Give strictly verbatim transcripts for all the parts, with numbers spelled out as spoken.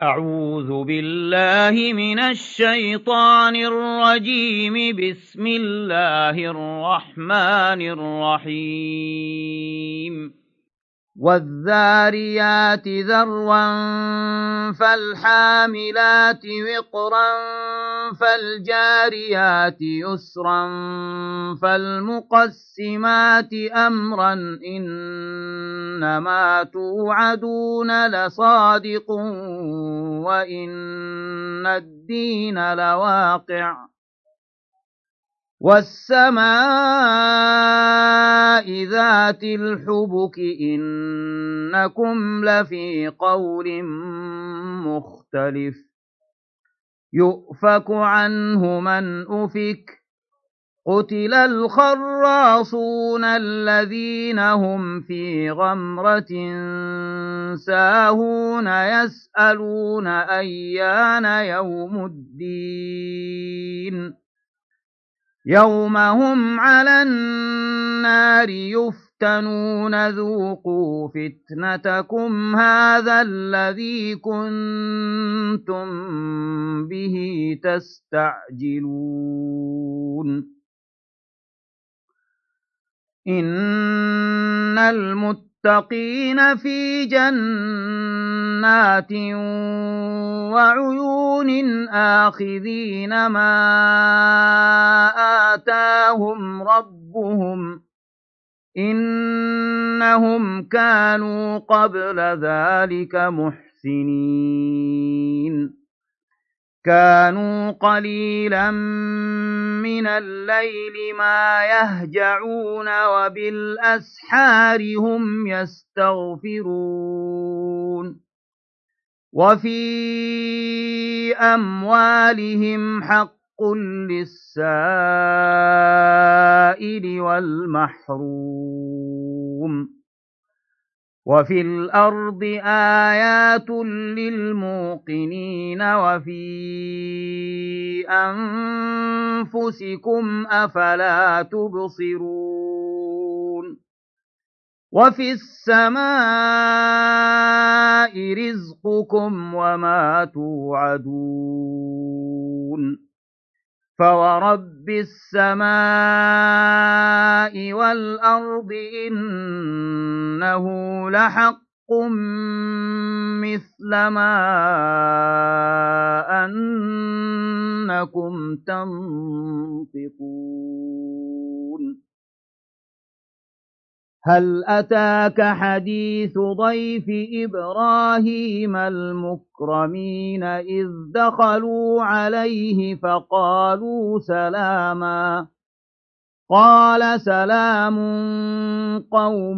أعوذ بالله من الشيطان الرجيم. بسم الله الرحمن الرحيم. والذاريات ذروا فالحاملات وقرا فالجاريات يسرا فالمقسمات أمرا إنما توعدون لصادق وإن الدين لواقع والسماء ذات الحبك إنكم لفي قول مختلف يؤفك عنه من أفك قتل الخراصون الذين هم في غمرة ساهون يسألون أيان يوم الدين يوم هم على النار يفتنون ذوقوا فتنتكم هذا الذي كنتم به تستعجلون إن المتقين في جنات وعيون آخذين ما آتاهم ربهم إنهم كانوا قبل ذلك محسنين كانوا قليلا من الليل ما يهجعون وبالأسحار هم يستغفرون وفي أموالهم حق للسائل والمحروم وفي الأرض آيات للموقنين وفي أنفسكم أفلا تبصرون وفي السماء رزقكم وما توعدون فورب السماء والأرض إنه لحق مثل ما أنكم تنطقون هل أتاك حديث ضيف إبراهيم المكرمين إذ دخلوا عليه فقالوا سلاما قال سلام قوم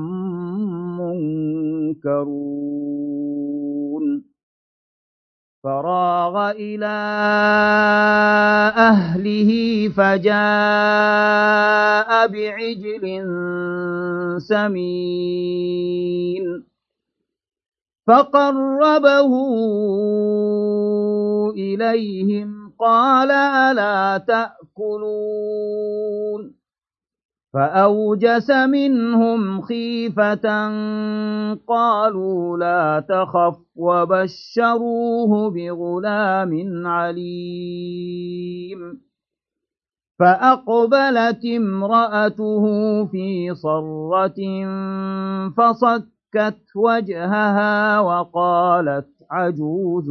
منكرون فراغ إلى أهله فجاء بعجل سمين فقربه إليهم قال ألا تأكلون فأوجس منهم خيفة قالوا لا تخف وبشروه بغلام عليم فأقبلت امرأته في صرة فصكت وجهها وقالت عجوز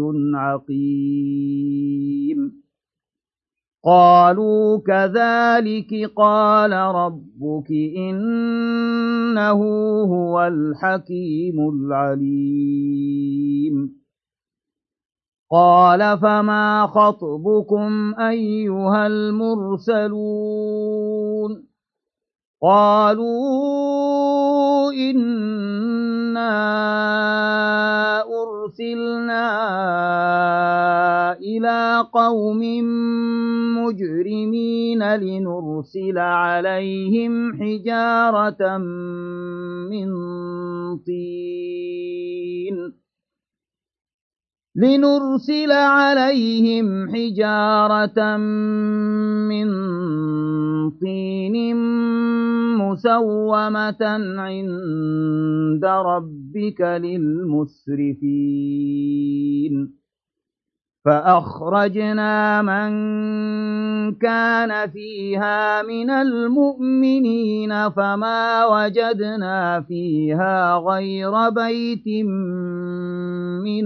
عقيم قالوا كذلك قال ربك إنه هو الحكيم العليم قال فما خطبكم أيها المرسلون قالوا إنا أرسلنا إلى قوم مجرمين لنرسل عليهم حجارة من طين لنرسل عليهم حجارة من طين مسومة عند ربك للمسرفين فأخرجنا من كان فيها من المؤمنين فما وجدنا فيها غير بيت من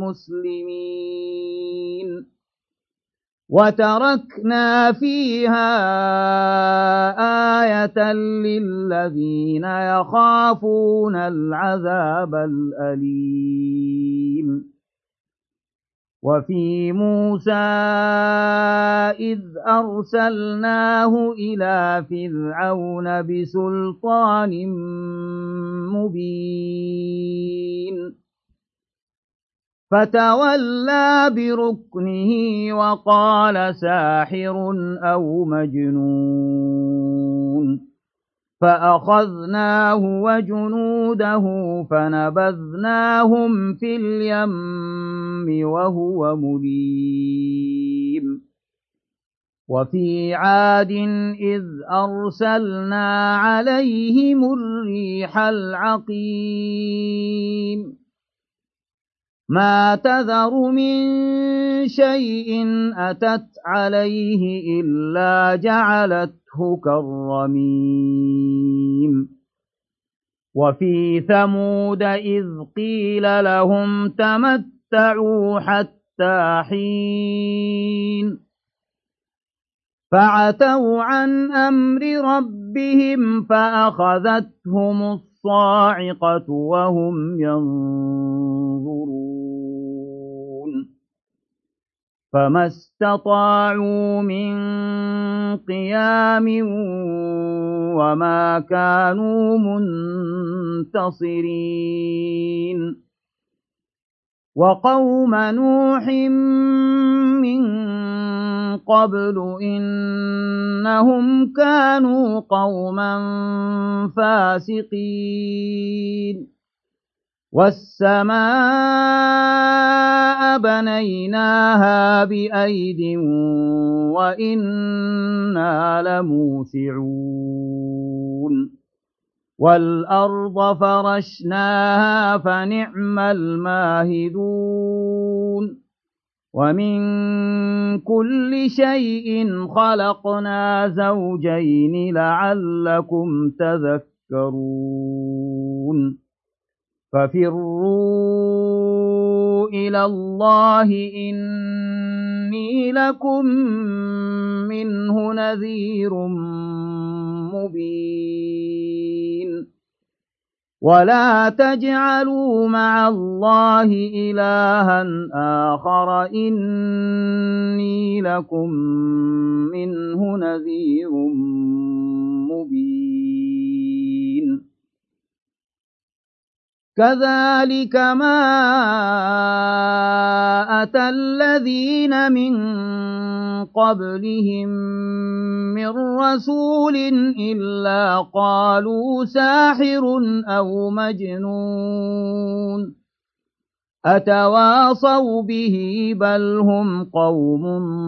المسلمين وتركنا فيها آية للذين يخافون العذاب الأليم وفي موسى إذ أرسلناه إلى فرعون بسلطان مبين فتولى بركنه وقال ساحر أو مجنون فأخذناه وجنوده فنبذناهم في اليم وهو مليم وفي عاد إذ أرسلنا عليهم الريح العقيم ما تذر من شيء أتت عليه إلا جعلته كالرميم وفي ثمود إذ قيل لهم تمتعوا حتى حين فعتوا عن أمر ربهم فأخذتهم الصاعقة وهم ينظرون فما استطاعوا من قيام وما كانوا منتصرين وقوم نوح من قبل إنهم كانوا قوما فاسقين والسماء بنيناها بأيد وإنا لموسعون والأرض فرشناها فنعم الماهدون ومن كل شيء خلقنا زوجين لعلكم تذكرون ففروا إلى الله إني لكم منه نذير مبين ولا تجعلوا مع الله إلها آخر إني لكم منه نذير مبين كذلك ما أتى الذين من قبلهم من رسول إلا قالوا ساحر أو مجنون أتواصوا به بل هم قوم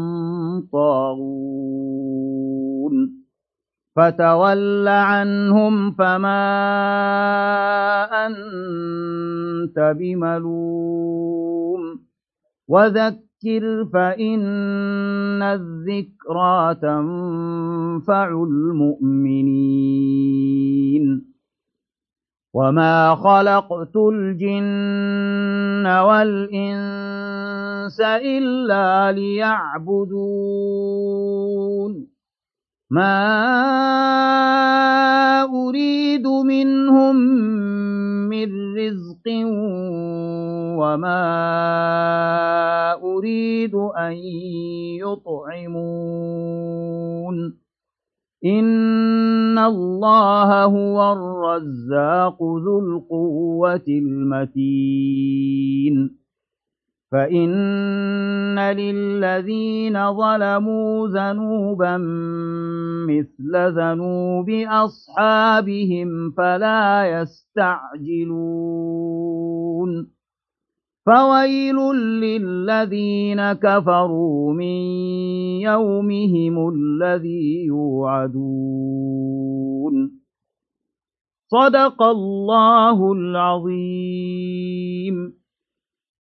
طاغون فتول عنهم فما أنت بملوم وذكر فإن الذكرى تنفع المؤمنين وما خلقت الجن والإنس إلا ليعبدون ما أريد منهم من رزق وما أريد أن يطعمون إن الله هو الرزاق ذو القوة المتين فإن للذين ظلموا ذنوبا مثل ذنوب أصحابهم فلا يستعجلون فويل للذين كفروا من يومهم الذي يوعدون صدق الله العظيم.